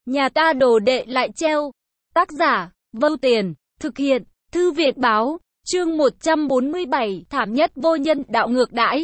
Nhà ta đồ đệ lại treo. Tác giả, Vâu Tiền, thực hiện, Thư viện báo, chương 147, thảm nhất vô nhân đạo ngược đãi.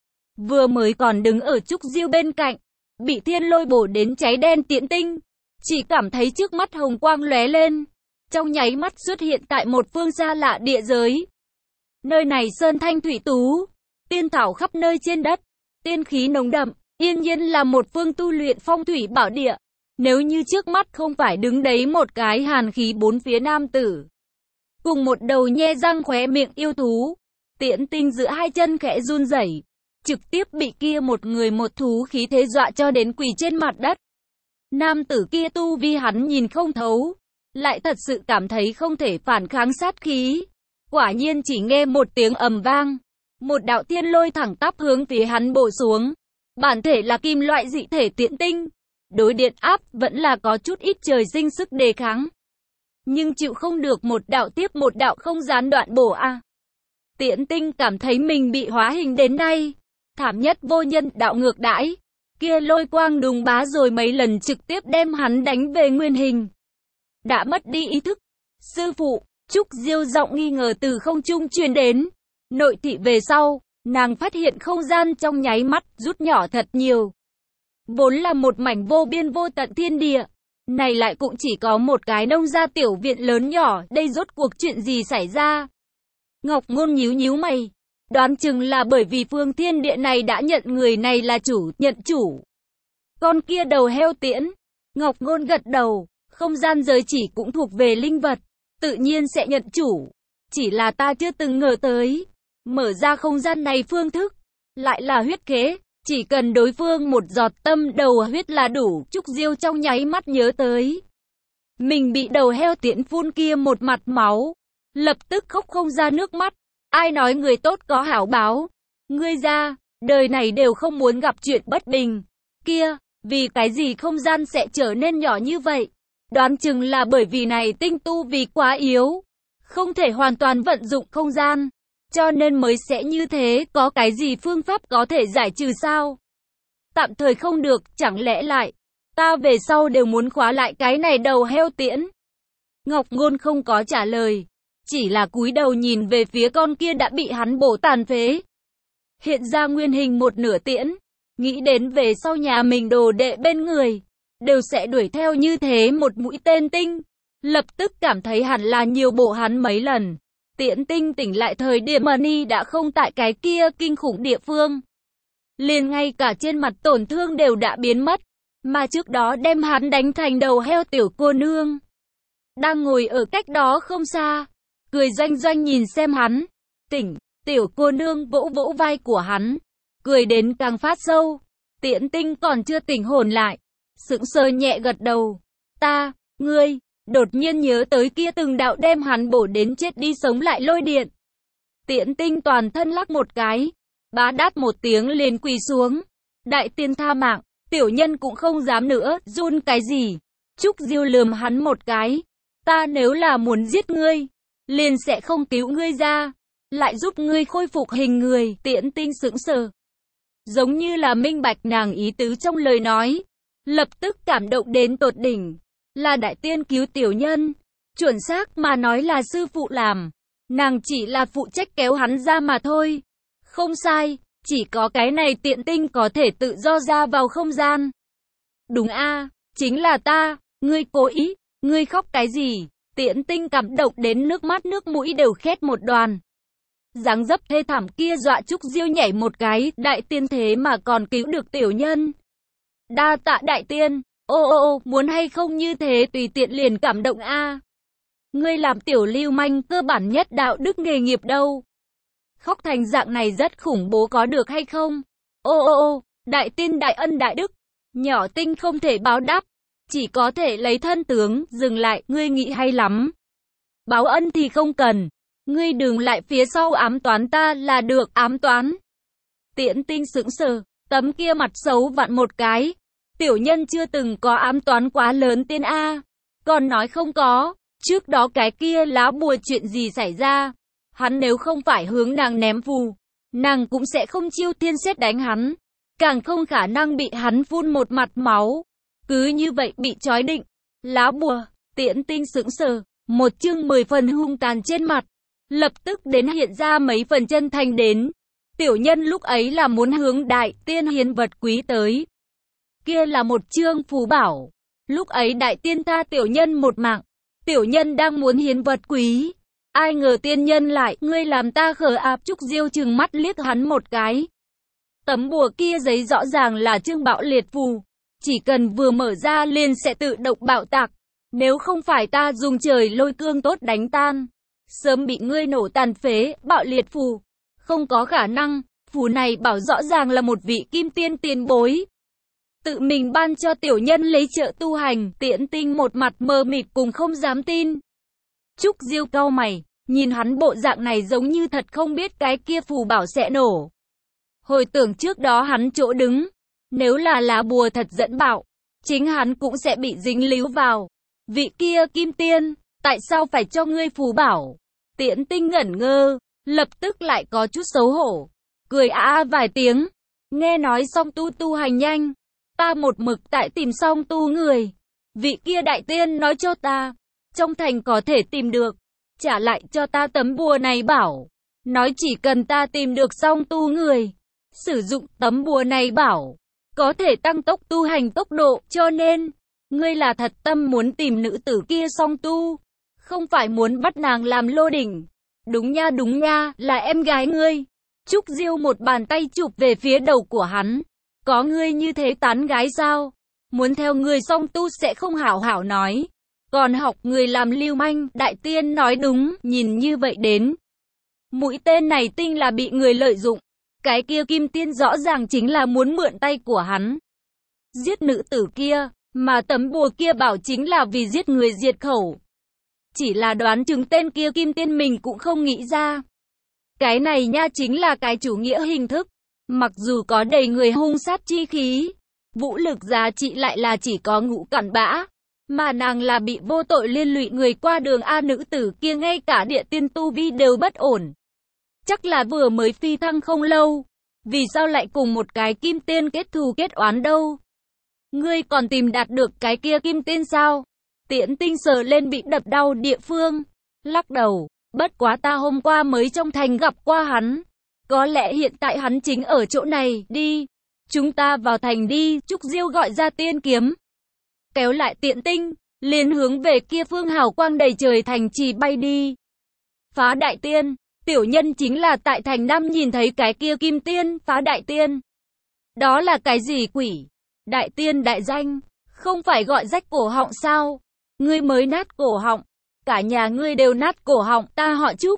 Vừa mới còn đứng ở Trúc Diêu bên cạnh, bị thiên lôi bổ đến cháy đen Tiễn Tinh, chỉ cảm thấy trước mắt hồng quang lóe lên, trong nháy mắt xuất hiện tại một phương xa lạ địa giới. Nơi này sơn thanh thủy tú, tiên thảo khắp nơi trên đất, tiên khí nồng đậm, yên nhiên là một phương tu luyện phong thủy bảo địa. Nếu như trước mắt không phải đứng đấy một cái hàn khí bốn phía nam tử, cùng một đầu nhe răng khóe miệng yêu thú, Tiễn Tinh giữa hai chân khẽ run rẩy, trực tiếp bị kia một người một thú khí thế dọa cho đến quỳ trên mặt đất. Nam tử kia tu vi hắn nhìn không thấu, lại thật sự cảm thấy không thể phản kháng sát khí. Quả nhiên chỉ nghe một tiếng ầm vang, một đạo thiên lôi thẳng tắp hướng phía hắn bổ xuống. Bản thể là kim loại dị thể Tiễn Tinh, đối điện áp vẫn là có chút ít trời sinh sức đề kháng, nhưng chịu không được một đạo tiếp một đạo không gián đoạn bổ a. Tiễn Tinh cảm thấy mình bị hóa hình đến nay, thảm nhất vô nhân đạo ngược đãi. Kia lôi quang đùng bá rồi mấy lần trực tiếp đem hắn đánh về nguyên hình. Đã mất đi ý thức. Sư phụ, Trúc Diêu giọng nghi ngờ từ không trung truyền đến. Nội thị về sau, nàng phát hiện không gian trong nháy mắt rút nhỏ thật nhiều. Vốn là một mảnh vô biên vô tận thiên địa, này lại cũng chỉ có một cái nông gia tiểu viện lớn nhỏ, đây rốt cuộc chuyện gì xảy ra? Ngọc Ngôn nhíu nhíu mày, đoán chừng là bởi vì phương thiên địa này đã nhận người này là chủ, nhận chủ. Con kia đầu heo Tiễn. Ngọc Ngôn gật đầu, không gian giới chỉ cũng thuộc về linh vật, tự nhiên sẽ nhận chủ. Chỉ là ta chưa từng ngờ tới, mở ra không gian này phương thức, lại là huyết kế. Chỉ cần đối phương một giọt tâm đầu huyết là đủ. Trúc Diêu trong nháy mắt nhớ tới mình bị đầu heo Tiễn phun kia một mặt máu, lập tức khóc không ra nước mắt. Ai nói người tốt có hảo báo, ngươi ra, đời này đều không muốn gặp chuyện bất bình. Kia, vì cái gì không gian sẽ trở nên nhỏ như vậy? Đoán chừng là bởi vì này tinh tu vì quá yếu, không thể hoàn toàn vận dụng không gian, cho nên mới sẽ như thế. Có cái gì phương pháp có thể giải trừ sao? Tạm thời không được, chẳng lẽ lại ta về sau đều muốn khóa lại cái này đầu heo Tiễn? Ngọc Ngôn không có trả lời, chỉ là cúi đầu nhìn về phía con kia đã bị hắn bổ tàn phế, hiện ra nguyên hình một nửa Tiễn. Nghĩ đến về sau nhà mình đồ đệ bên người đều sẽ đuổi theo như thế một mũi tên tinh, lập tức cảm thấy hẳn là nhiều bộ hắn mấy lần. Tiễn Tinh tỉnh lại thời điểm Money đã không tại cái kia kinh khủng địa phương, liền ngay cả trên mặt tổn thương đều đã biến mất, mà trước đó đem hắn đánh thành đầu heo tiểu cô nương đang ngồi ở cách đó không xa, cười doanh doanh nhìn xem hắn. Tỉnh. Tiểu cô nương vỗ vỗ vai của hắn, cười đến càng phát sâu. Tiễn Tinh còn chưa tỉnh hồn lại, sững sờ nhẹ gật đầu. Ngươi, đột nhiên nhớ tới kia từng đạo đem hắn bổ đến chết đi sống lại lôi điện. Tiễn Tinh toàn thân lắc một cái, bá đát một tiếng liền quỳ xuống. Đại tiên tha mạng, tiểu nhân cũng không dám nữa, run cái gì? Trúc Diêu lườm hắn một cái. Ta nếu là muốn giết ngươi, liền sẽ không cứu ngươi ra, lại giúp ngươi khôi phục hình người. Tiễn Tinh sững sờ, giống như là minh bạch nàng ý tứ trong lời nói, lập tức cảm động đến tột đỉnh. Là đại tiên cứu tiểu nhân, chuẩn xác mà nói là sư phụ làm, nàng chỉ là phụ trách kéo hắn ra mà thôi. Không sai, chỉ có cái này Tiễn Tinh có thể tự do ra vào không gian. Đúng a, chính là ta, ngươi cố ý, ngươi khóc cái gì? Tiễn Tinh cảm động đến nước mắt nước mũi đều khét một đoàn. Dáng dấp thê thảm kia dọa Trúc Diêu nhảy một cái, đại tiên thế mà còn cứu được tiểu nhân. Đa tạ đại tiên. Ô, muốn hay không như thế tùy tiện liền cảm động a. Ngươi làm tiểu lưu manh cơ bản nhất đạo đức nghề nghiệp đâu. Khóc thành dạng này rất khủng bố có được hay không? Ô, đại tiên đại ân đại đức, nhỏ Tinh không thể báo đáp, chỉ có thể lấy thân tướng. Dừng lại, ngươi nghĩ hay lắm. Báo ân thì không cần, ngươi đừng lại phía sau ám toán ta là được. Ám toán? Tiễn Tinh sững sờ, tấm kia mặt xấu vặn một cái. Tiểu nhân chưa từng có ám toán quá lớn tiên a. Còn nói không có, trước đó cái kia lá bùa chuyện gì xảy ra? Hắn nếu không phải hướng nàng ném phù, nàng cũng sẽ không chiêu thiên sét đánh hắn, càng không khả năng bị hắn phun một mặt máu. Cứ như vậy bị trói định. Lá bùa, Tiễn Tinh sững sờ, một chương 10 phần hung tàn trên mặt, lập tức đến hiện ra mấy phần chân thành đến. Tiểu nhân lúc ấy là muốn hướng đại tiên hiến vật quý tới. Kia là một chương phù bảo. Lúc ấy đại tiên tha tiểu nhân một mạng. Tiểu nhân đang muốn hiến vật quý. Ai ngờ tiên nhân lại, ngươi làm ta khờ ạp. Trúc Diêu trừng mắt liếc hắn một cái. Tấm bùa kia giấy rõ ràng là chương bạo liệt phù. Chỉ cần vừa mở ra liền sẽ tự động bạo tạc. Nếu không phải ta dùng trời lôi cương tốt đánh tan, sớm bị ngươi nổ tàn phế. Bạo liệt phù. Không có khả năng, phù này bảo rõ ràng là một vị kim tiên tiền bối. Tự mình ban cho tiểu nhân lấy trợ tu hành. Tiễn Tinh một mặt mờ mịt cùng không dám tin. Trúc Diêu cau mày, nhìn hắn bộ dạng này giống như thật không biết cái kia phù bảo sẽ nổ. Hồi tưởng trước đó hắn chỗ đứng, nếu là lá bùa thật dẫn bạo, chính hắn cũng sẽ bị dính líu vào. Vị kia kim tiên, tại sao phải cho ngươi phù bảo? Tiễn Tinh ngẩn ngơ, lập tức lại có chút xấu hổ, cười vài tiếng. Nghe nói song tu hành nhanh, ta một mực tại tìm song tu người. Vị kia đại tiên nói cho ta, trong thành có thể tìm được, trả lại cho ta tấm bùa này bảo. Nói chỉ cần ta tìm được song tu người, sử dụng tấm bùa này bảo, có thể tăng tốc tu hành tốc độ. Cho nên, ngươi là thật tâm muốn tìm nữ tử kia song tu, không phải muốn bắt nàng làm lô đỉnh. Đúng nha, là em gái ngươi. Trúc Diêu một bàn tay chụp về phía đầu của hắn. Có ngươi như thế tán gái sao? Muốn theo người song tu sẽ không hảo hảo nói, còn học người làm lưu manh. Đại tiên nói đúng, nhìn như vậy đến, mũi tên này Tinh là bị người lợi dụng. Cái kia kim tiên rõ ràng chính là muốn mượn tay của hắn giết nữ tử kia, mà tấm bùa kia bảo chính là vì giết người diệt khẩu. Chỉ là đoán chừng tên kia kim tiên mình cũng không nghĩ ra. Cái này nha chính là cái chủ nghĩa hình thức. Mặc dù có đầy người hung sát chi khí, vũ lực giá trị lại là chỉ có ngũ cặn bã. Mà nàng là bị vô tội liên lụy người qua đường. Nữ tử kia ngay cả địa tiên tu vi đều bất ổn. Chắc là vừa mới phi thăng không lâu. Vì sao lại cùng một cái kim tiên kết thù kết oán đâu? Ngươi còn tìm đạt được cái kia kim tiên sao? Tiễn Tinh sờ lên bị đập đau địa phương, lắc đầu. Bất quá ta hôm qua mới trong thành gặp qua hắn. Có lẽ hiện tại hắn chính ở chỗ này. Đi, chúng ta vào thành đi. Trúc Diêu gọi ra tiên kiếm, kéo lại Tiễn Tinh, liền hướng về kia phương hào quang đầy trời thành trì bay đi. Phá đại tiên, tiểu nhân chính là tại thành Nam nhìn thấy cái kia kim tiên. Phá đại tiên, đó là cái gì quỷ? Đại tiên đại danh, không phải gọi rách cổ họng sao? Ngươi mới nát cổ họng, cả nhà ngươi đều nát cổ họng. Ta họ Trúc.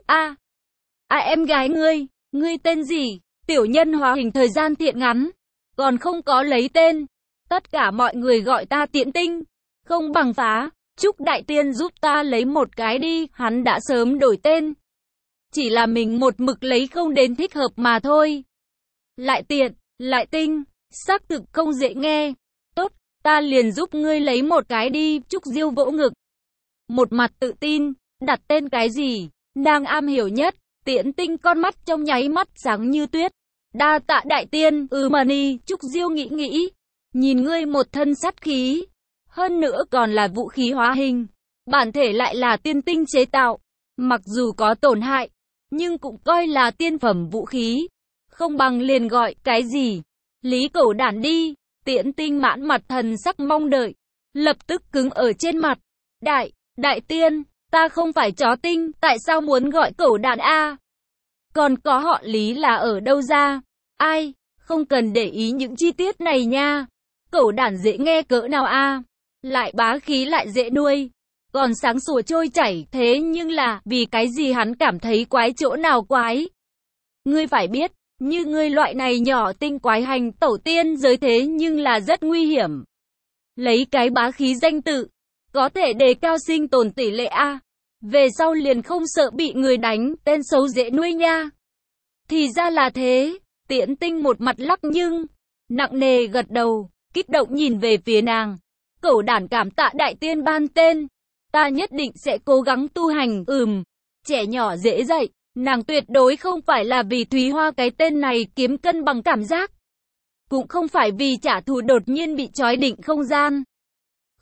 Em gái ngươi tên gì? Tiểu nhân hóa hình thời gian thiện ngắn, còn không có lấy tên. Tất cả mọi người gọi ta Tiễn Tinh, không bằng Phá. Trúc đại tiên giúp ta lấy một cái đi. Hắn đã sớm đổi tên, chỉ là mình một mực lấy không đến thích hợp mà thôi. Lại tiện, lại tinh, xác thực không dễ nghe. Tốt, ta liền giúp ngươi lấy một cái đi. Trúc Diêu vỗ ngực, một mặt tự tin. Đặt tên cái gì? Nàng am hiểu nhất. Tiễn Tinh con mắt trong nháy mắt sáng như tuyết. Đa tạ đại tiên. Mani. Trúc Diêu nghĩ, nhìn ngươi một thân sát khí, hơn nữa còn là vũ khí hóa hình, bản thể lại là tiên tinh chế tạo, mặc dù có tổn hại, nhưng cũng coi là tiên phẩm vũ khí. Không bằng liền gọi cái gì? Lý Cẩu Đản đi. Tiễn Tinh mãn mặt thần sắc mong đợi, lập tức cứng ở trên mặt. Đại tiên, ta không phải chó tinh, tại sao muốn gọi Cẩu Đản Còn có họ Lý là ở đâu ra? Ai, không cần để ý những chi tiết này nha. Cẩu Đản dễ nghe cỡ nào lại bá khí lại dễ nuôi, còn sáng sủa trôi chảy. Thế nhưng là, vì cái gì hắn cảm thấy quái chỗ nào quái? Ngươi phải biết, như ngươi loại này nhỏ tinh quái hành tẩu tiên giới thế nhưng là rất nguy hiểm. Lấy cái bá khí danh tự, có thể đề cao sinh tồn tỷ lệ về sau liền không sợ bị người đánh. Tên xấu dễ nuôi nha. Thì ra là thế. Tiễn Tinh một mặt lắc nhưng nặng nề gật đầu, kích động nhìn về phía nàng. Cẩu Đản cảm tạ đại tiên ban tên, ta nhất định sẽ cố gắng tu hành. Trẻ nhỏ dễ dạy, nàng tuyệt đối không phải là vì Thúy Hoa cái tên này kiếm cân bằng cảm giác, cũng không phải vì trả thù đột nhiên bị trói định không gian.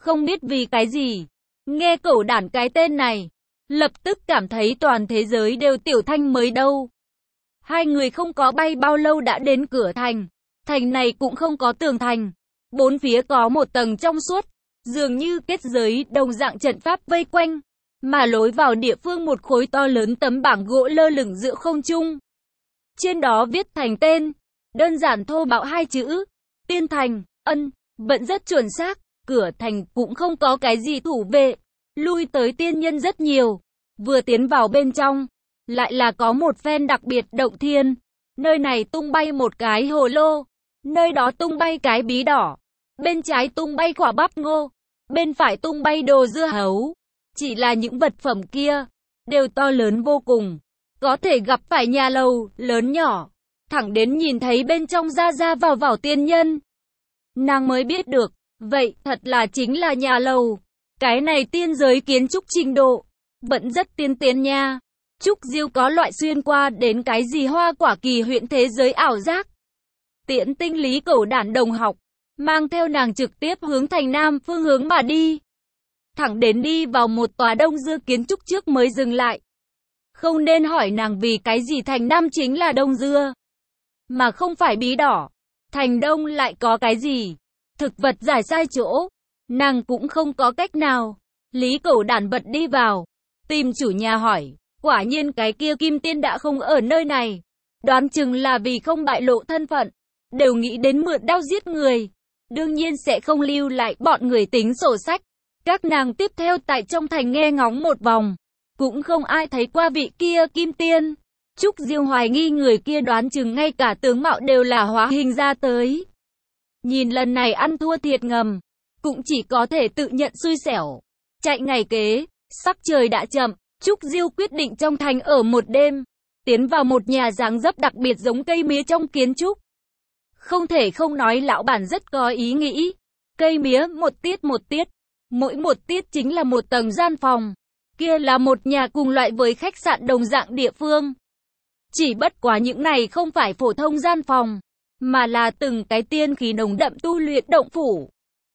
Không biết vì cái gì, nghe Cẩu Đản cái tên này, lập tức cảm thấy toàn thế giới đều Tiểu Thanh mới đâu. Hai người không có bay bao lâu đã đến cửa thành. Thành này cũng không có tường thành. Bốn phía có một tầng trong suốt, dường như kết giới đồng dạng trận pháp vây quanh. Mà lối vào địa phương một khối to lớn tấm bảng gỗ lơ lửng giữa không trung. Trên đó viết thành tên, đơn giản thô bạo hai chữ, Tiên Thành. Vẫn rất chuẩn xác, cửa thành cũng không có cái gì thủ vệ. Lui tới tiên nhân rất nhiều. Vừa tiến vào bên trong, lại là có một phen đặc biệt động thiên. Nơi này tung bay một cái hồ lô, nơi đó tung bay cái bí đỏ, bên trái tung bay quả bắp ngô, bên phải tung bay đồ dưa hấu. Chỉ là những vật phẩm kia, đều to lớn vô cùng, có thể gặp phải nhà lầu, lớn nhỏ, thẳng đến nhìn thấy bên trong ra ra vào tiên nhân. Nàng mới biết được, vậy thật là chính là nhà lầu. Cái này tiên giới kiến trúc trình độ, vẫn rất tiên tiến nha. Trúc Diêu có loại xuyên qua đến cái gì hoa quả kỳ huyện thế giới ảo giác. Tiễn Tinh Lý Cẩu Đản đồng học, mang theo nàng trực tiếp hướng thành nam phương hướng mà đi. Thẳng đến đi vào một tòa đông dưa kiến trúc trước mới dừng lại. Không nên hỏi nàng vì cái gì thành nam chính là đông dưa, mà không phải bí đỏ. Thành đông lại có cái gì? Thực vật giải sai chỗ, nàng cũng không có cách nào. Lý Cẩu Đản bật đi vào, tìm chủ nhà hỏi. Quả nhiên cái kia Kim Tiên đã không ở nơi này. Đoán chừng là vì không bại lộ thân phận, đều nghĩ đến mượn đao giết người. Đương nhiên sẽ không lưu lại bọn người tính sổ sách. Các nàng tiếp theo tại trong thành nghe ngóng một vòng, cũng không ai thấy qua vị kia Kim Tiên. Trúc Diêu hoài nghi người kia đoán chừng ngay cả tướng mạo đều là hóa hình ra tới. Nhìn lần này ăn thua thiệt ngầm, cũng chỉ có thể tự nhận xui xẻo. Chạy ngày kế, sắc trời đã chậm, Trúc Diêu quyết định trong thành ở một đêm, tiến vào một nhà dáng dấp đặc biệt giống cây mía trong kiến trúc. Không thể không nói lão bản rất có ý nghĩ. Cây mía một tiết, mỗi một tiết chính là một tầng gian phòng. Kia là một nhà cùng loại với khách sạn đồng dạng địa phương. Chỉ bất quá những này không phải phổ thông gian phòng, mà là từng cái tiên khí nồng đậm tu luyện động phủ.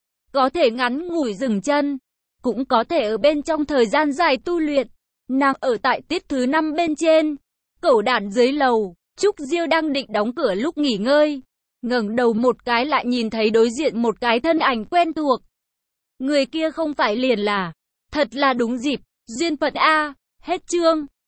Có thể ngắn ngủi dừng chân, cũng có thể ở bên trong thời gian dài tu luyện. Nàng ở tại tiết thứ 5 bên trên, Cẩu Đản dưới lầu. Trúc Diêu đang định đóng cửa lúc nghỉ ngơi, ngẩng đầu một cái lại nhìn thấy đối diện một cái thân ảnh quen thuộc. Người kia không phải liền là, thật là đúng dịp, duyên phận a. Hết chương.